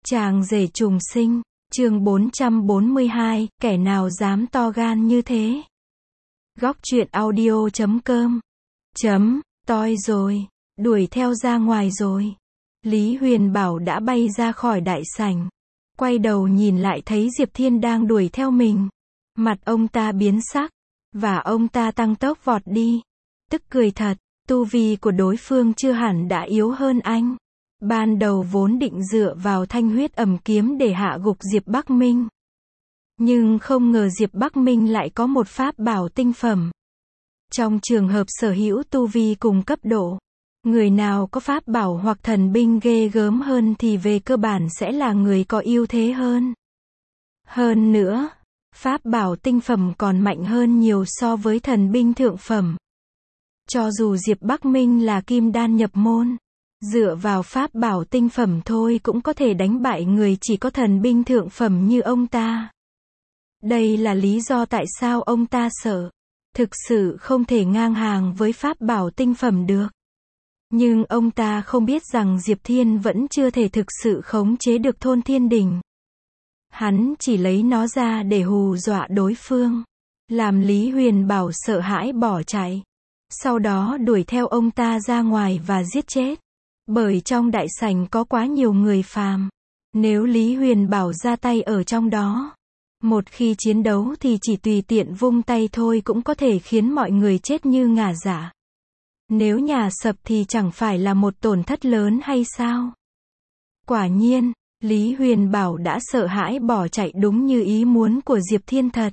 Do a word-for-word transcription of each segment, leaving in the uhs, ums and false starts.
Chàng rể trùng sinh, chương bốn trăm bốn mươi hai, kẻ nào dám to gan như thế? Góc truyện audio chấm com chấm, toi rồi, đuổi theo ra ngoài rồi. Lý Huyền Bảo đã bay ra khỏi đại sảnh. Quay đầu nhìn lại thấy Diệp Thiên đang đuổi theo mình. Mặt ông ta biến sắc, và ông ta tăng tốc vọt đi. Tức cười thật, tu vi của đối phương chưa hẳn đã yếu hơn anh. Ban đầu vốn định dựa vào thanh huyết ẩm kiếm để hạ gục Diệp Bắc Minh. Nhưng không ngờ Diệp Bắc Minh lại có một pháp bảo tinh phẩm. Trong trường hợp sở hữu tu vi cùng cấp độ, người nào có pháp bảo hoặc thần binh ghê gớm hơn thì về cơ bản sẽ là người có ưu thế hơn. Hơn nữa, pháp bảo tinh phẩm còn mạnh hơn nhiều so với thần binh thượng phẩm. Cho dù Diệp Bắc Minh là kim đan nhập môn, dựa vào pháp bảo tinh phẩm thôi cũng có thể đánh bại người chỉ có thần binh thượng phẩm như ông ta. Đây là lý do tại sao ông ta sợ. Thực sự không thể ngang hàng với pháp bảo tinh phẩm được. Nhưng ông ta không biết rằng Diệp Thiên vẫn chưa thể thực sự khống chế được thôn thiên đình. Hắn chỉ lấy nó ra để hù dọa đối phương, làm Lý Huyền Bảo sợ hãi bỏ chạy. Sau đó đuổi theo ông ta ra ngoài và giết chết. Bởi trong đại sảnh có quá nhiều người phàm. Nếu Lý Huyền Bảo ra tay ở trong đó, một khi chiến đấu thì chỉ tùy tiện vung tay thôi cũng có thể khiến mọi người chết như ngả dạ. Nếu nhà sập thì chẳng phải là một tổn thất lớn hay sao? Quả nhiên, Lý Huyền Bảo đã sợ hãi bỏ chạy đúng như ý muốn của Diệp Thiên thật.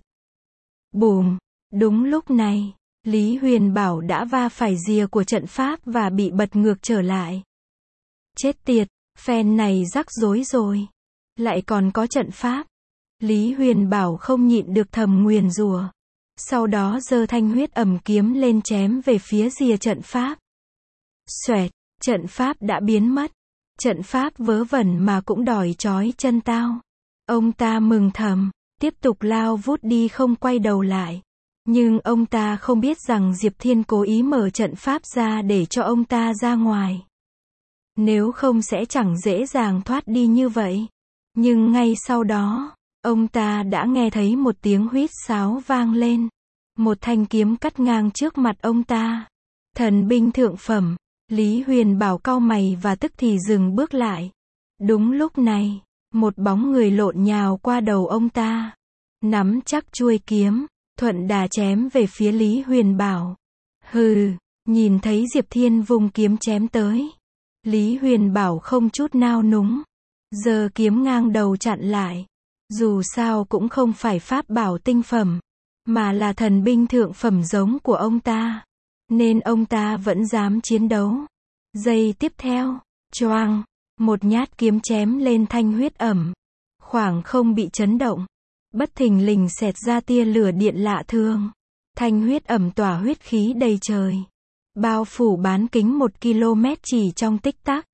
Bùm! Đúng lúc này, Lý Huyền Bảo đã va phải rìa của trận pháp và bị bật ngược trở lại. Chết tiệt, phen này rắc rối rồi. Lại còn có trận pháp. Lý Huyền Bảo không nhịn được thầm nguyền rủa. Sau đó giơ thanh huyết ẩm kiếm lên chém về phía rìa trận pháp. Xoẹt, trận pháp đã biến mất. Trận pháp vớ vẩn mà cũng đòi trói chân tao. Ông ta mừng thầm, tiếp tục lao vút đi không quay đầu lại. Nhưng ông ta không biết rằng Diệp Thiên cố ý mở trận pháp ra để cho ông ta ra ngoài. Nếu không sẽ chẳng dễ dàng thoát đi như vậy. Nhưng ngay sau đó, ông ta đã nghe thấy một tiếng huýt sáo vang lên. Một thanh kiếm cắt ngang trước mặt ông ta. Thần binh thượng phẩm. Lý Huyền Bảo cau mày và tức thì dừng bước lại. Đúng lúc này, một bóng người lộn nhào qua đầu ông ta. Nắm chắc chuôi kiếm, thuận đà chém về phía Lý Huyền Bảo. Hừ, nhìn thấy Diệp Thiên vung kiếm chém tới. Lý Huyền Bảo không chút nao núng. Giơ kiếm ngang đầu chặn lại. Dù sao cũng không phải pháp bảo tinh phẩm, mà là thần binh thượng phẩm giống của ông ta. Nên ông ta vẫn dám chiến đấu. Giây tiếp theo, choang, một nhát kiếm chém lên thanh huyết ẩm. Khoảng không bị chấn động. Bất thình lình xẹt ra tia lửa điện lạ thường. Thanh huyết ẩm tỏa huyết khí đầy trời. Bao phủ bán kính một ki lô mét chỉ trong tích tắc.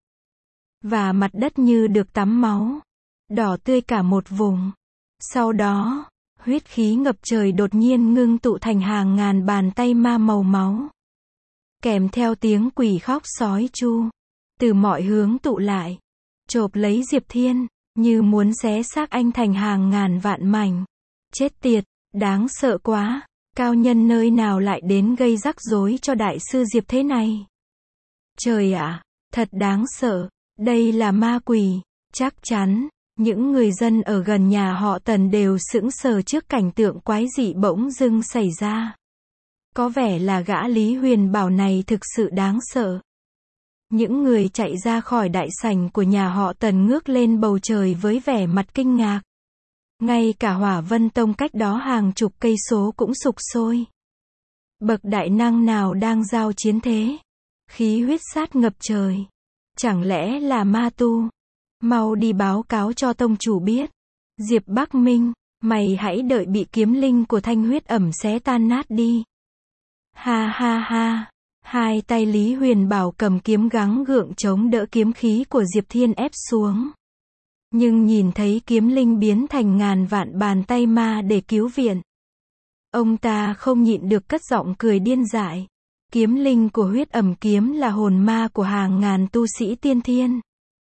Và mặt đất như được tắm máu. Đỏ tươi cả một vùng. Sau đó, huyết khí ngập trời đột nhiên ngưng tụ thành hàng ngàn bàn tay ma màu máu. Kèm theo tiếng quỷ khóc sói chu. Từ mọi hướng tụ lại. Chộp lấy Diệp Thiên, như muốn xé xác anh thành hàng ngàn vạn mảnh. Chết tiệt, đáng sợ quá. Cao nhân nơi nào lại đến gây rắc rối cho đại sư Diệp thế này? Trời ạ, thật đáng sợ. Đây là ma quỷ. Chắc chắn, những người dân ở gần nhà họ Tần đều sững sờ trước cảnh tượng quái dị bỗng dưng xảy ra. Có vẻ là gã Lý Huyền Bảo này thực sự đáng sợ. Những người chạy ra khỏi đại sảnh của nhà họ Tần ngước lên bầu trời với vẻ mặt kinh ngạc. Ngay cả Hỏa Vân Tông cách đó hàng chục cây số cũng sục sôi. Bậc đại năng nào đang giao chiến thế? Khí huyết sát ngập trời. Chẳng lẽ là ma tu? Mau đi báo cáo cho tông chủ biết. Diệp Bắc Minh, mày hãy đợi bị kiếm linh của thanh huyết ẩm xé tan nát đi. Ha ha ha. Hai tay Lý Huyền Bảo cầm kiếm gắng gượng chống đỡ kiếm khí của Diệp Thiên ép xuống. Nhưng nhìn thấy kiếm linh biến thành ngàn vạn bàn tay ma để cứu viện. Ông ta không nhịn được cất giọng cười điên dại. Kiếm linh của huyết ẩm kiếm là hồn ma của hàng ngàn tu sĩ tiên thiên.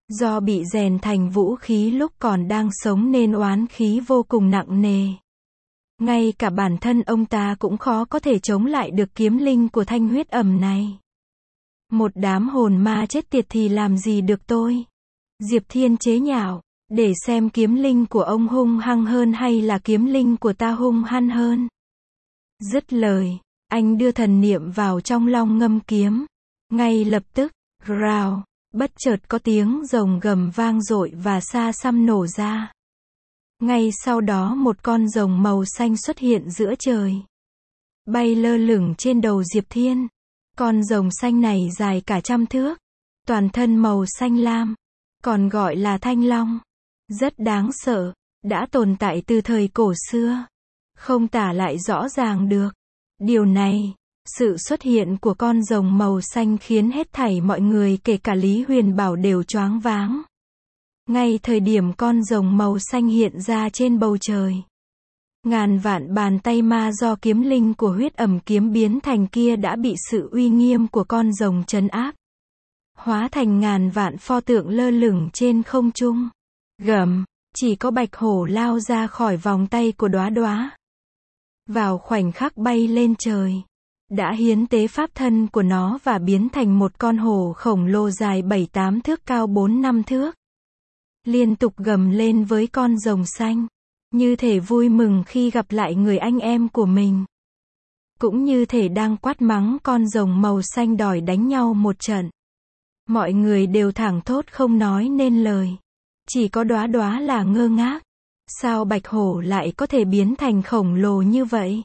Do bị rèn thành vũ khí lúc còn đang sống nên oán khí vô cùng nặng nề. Ngay cả bản thân ông ta cũng khó có thể chống lại được kiếm linh của thanh huyết ẩm này. Một đám hồn ma chết tiệt thì làm gì được tôi? Diệp Thiên chế nhạo, để xem kiếm linh của ông hung hăng hơn hay là kiếm linh của ta hung hăng hơn. Dứt lời, anh đưa thần niệm vào trong long ngâm kiếm. Ngay lập tức, rào, bất chợt có tiếng rồng gầm vang dội và xa xăm nổ ra. Ngay sau đó một con rồng màu xanh xuất hiện giữa trời. Bay lơ lửng trên đầu Diệp Thiên. Con rồng xanh này dài cả trăm thước. Toàn thân màu xanh lam. Còn gọi là thanh long. Rất đáng sợ. Đã tồn tại từ thời cổ xưa. Không tả lại rõ ràng được. Điều này, sự xuất hiện của con rồng màu xanh khiến hết thảy mọi người kể cả Lý Huyền Bảo đều choáng váng. Ngay thời điểm con rồng màu xanh hiện ra trên bầu trời, ngàn vạn bàn tay ma do kiếm linh của huyết ẩm kiếm biến thành kia đã bị sự uy nghiêm của con rồng trấn áp. Hóa thành ngàn vạn pho tượng lơ lửng trên không trung. Gầm, chỉ có bạch hổ lao ra khỏi vòng tay của Đóa Đóa. Vào khoảnh khắc bay lên trời, đã hiến tế pháp thân của nó và biến thành một con hổ khổng lồ dài bảy tám thước cao bốn năm thước. Liên tục gầm lên với con rồng xanh, như thể vui mừng khi gặp lại người anh em của mình. Cũng như thể đang quát mắng con rồng màu xanh đòi đánh nhau một trận. Mọi người đều thảng thốt không nói nên lời. Chỉ có Đóa Đóa là ngơ ngác. Sao bạch hổ lại có thể biến thành khổng lồ như vậy?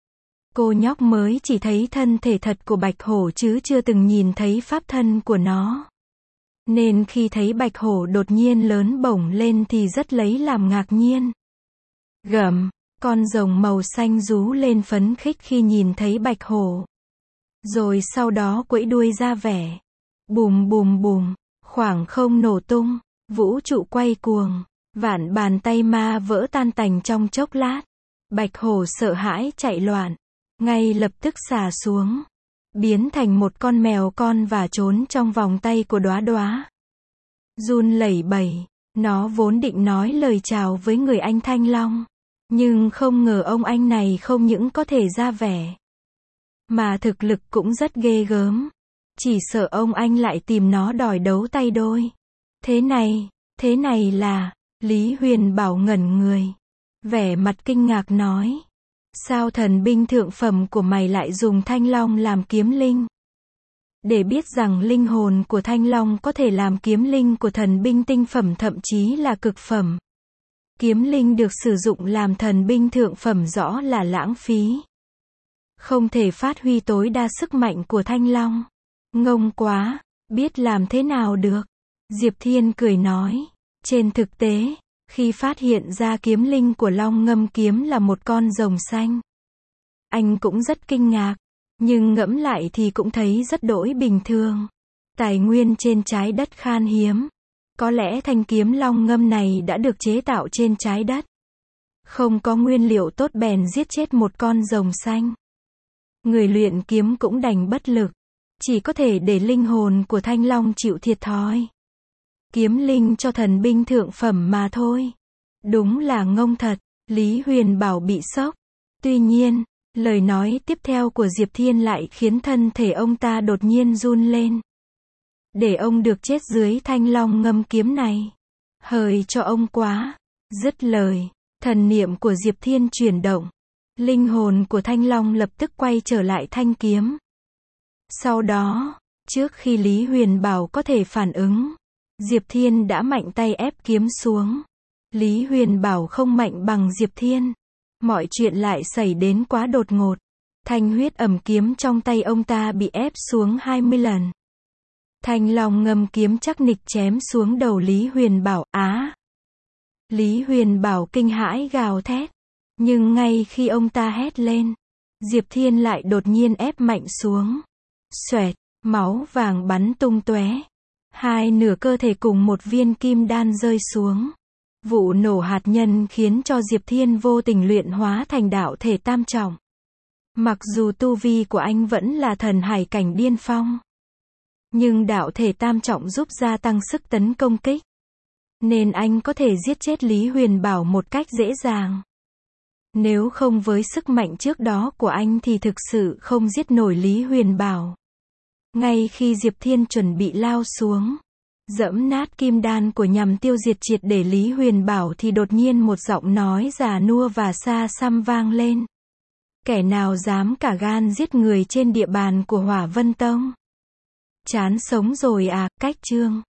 Cô nhóc mới chỉ thấy thân thể thật của bạch hổ chứ chưa từng nhìn thấy pháp thân của nó. Nên khi thấy bạch hổ đột nhiên lớn bổng lên thì rất lấy làm ngạc nhiên. Gầm, con rồng màu xanh rú lên phấn khích khi nhìn thấy bạch hổ. Rồi sau đó quẫy đuôi ra vẻ. Bùm bùm bùm, khoảng không nổ tung, vũ trụ quay cuồng, vạn bàn tay ma vỡ tan tành trong chốc lát. Bạch hổ sợ hãi chạy loạn, ngay lập tức xả xuống, biến thành một con mèo con và trốn trong vòng tay của Đóa Đóa. Run lẩy bẩy, nó vốn định nói lời chào với người anh Thanh Long, nhưng không ngờ ông anh này không những có thể ra vẻ, mà thực lực cũng rất ghê gớm. Chỉ sợ ông anh lại tìm nó đòi đấu tay đôi. Thế này, thế này là, Lý Huyền Bảo ngẩn người, vẻ mặt kinh ngạc nói. Sao thần binh thượng phẩm của mày lại dùng thanh long làm kiếm linh? Để biết rằng linh hồn của thanh long có thể làm kiếm linh của thần binh tinh phẩm thậm chí là cực phẩm. Kiếm linh được sử dụng làm thần binh thượng phẩm rõ là lãng phí. Không thể phát huy tối đa sức mạnh của thanh long. Ngông quá, biết làm thế nào được? Diệp Thiên cười nói. Trên thực tế, khi phát hiện ra kiếm linh của long ngâm kiếm là một con rồng xanh, anh cũng rất kinh ngạc, nhưng ngẫm lại thì cũng thấy rất đỗi bình thường. Tài nguyên trên trái đất khan hiếm. Có lẽ thanh kiếm long ngâm này đã được chế tạo trên trái đất. Không có nguyên liệu tốt bèn giết chết một con rồng xanh. Người luyện kiếm cũng đành bất lực, chỉ có thể để linh hồn của thanh long chịu thiệt thòi. Kiếm linh cho thần binh thượng phẩm mà thôi. Đúng là ngông thật. Lý Huyền Bảo bị sốc. Tuy nhiên, lời nói tiếp theo của Diệp Thiên lại khiến thân thể ông ta đột nhiên run lên. Để ông được chết dưới thanh long ngâm kiếm này, hời cho ông quá. Dứt lời, thần niệm của Diệp Thiên chuyển động. Linh hồn của thanh long lập tức quay trở lại thanh kiếm. Sau đó, trước khi Lý Huyền Bảo có thể phản ứng, Diệp Thiên đã mạnh tay ép kiếm xuống. Lý Huyền Bảo không mạnh bằng Diệp Thiên. Mọi chuyện lại xảy đến quá đột ngột. Thanh huyết ẩm kiếm trong tay ông ta bị ép xuống hai mươi lần. Thanh long ngâm kiếm chắc nịch chém xuống đầu Lý Huyền Bảo. Á! Lý Huyền Bảo kinh hãi gào thét. Nhưng ngay khi ông ta hét lên, Diệp Thiên lại đột nhiên ép mạnh xuống. Xoẹt, máu vàng bắn tung tóe. Hai nửa cơ thể cùng một viên kim đan rơi xuống. Vụ nổ hạt nhân khiến cho Diệp Thiên vô tình luyện hóa thành đạo thể tam trọng. Mặc dù tu vi của anh vẫn là thần hải cảnh điên phong, Nhưng đạo thể tam trọng giúp gia tăng sức tấn công kích. Nên anh có thể giết chết Lý Huyền Bảo một cách dễ dàng. Nếu không với sức mạnh trước đó của anh thì thực sự không giết nổi Lý Huyền Bảo. Ngay khi Diệp Thiên chuẩn bị lao xuống, dẫm nát kim đan của nhằm tiêu diệt triệt để Lý Huyền Bảo thì đột nhiên một giọng nói già nua và xa xăm vang lên. Kẻ nào dám cả gan giết người trên địa bàn của Hỏa Vân Tông? Chán sống rồi à, cách chương.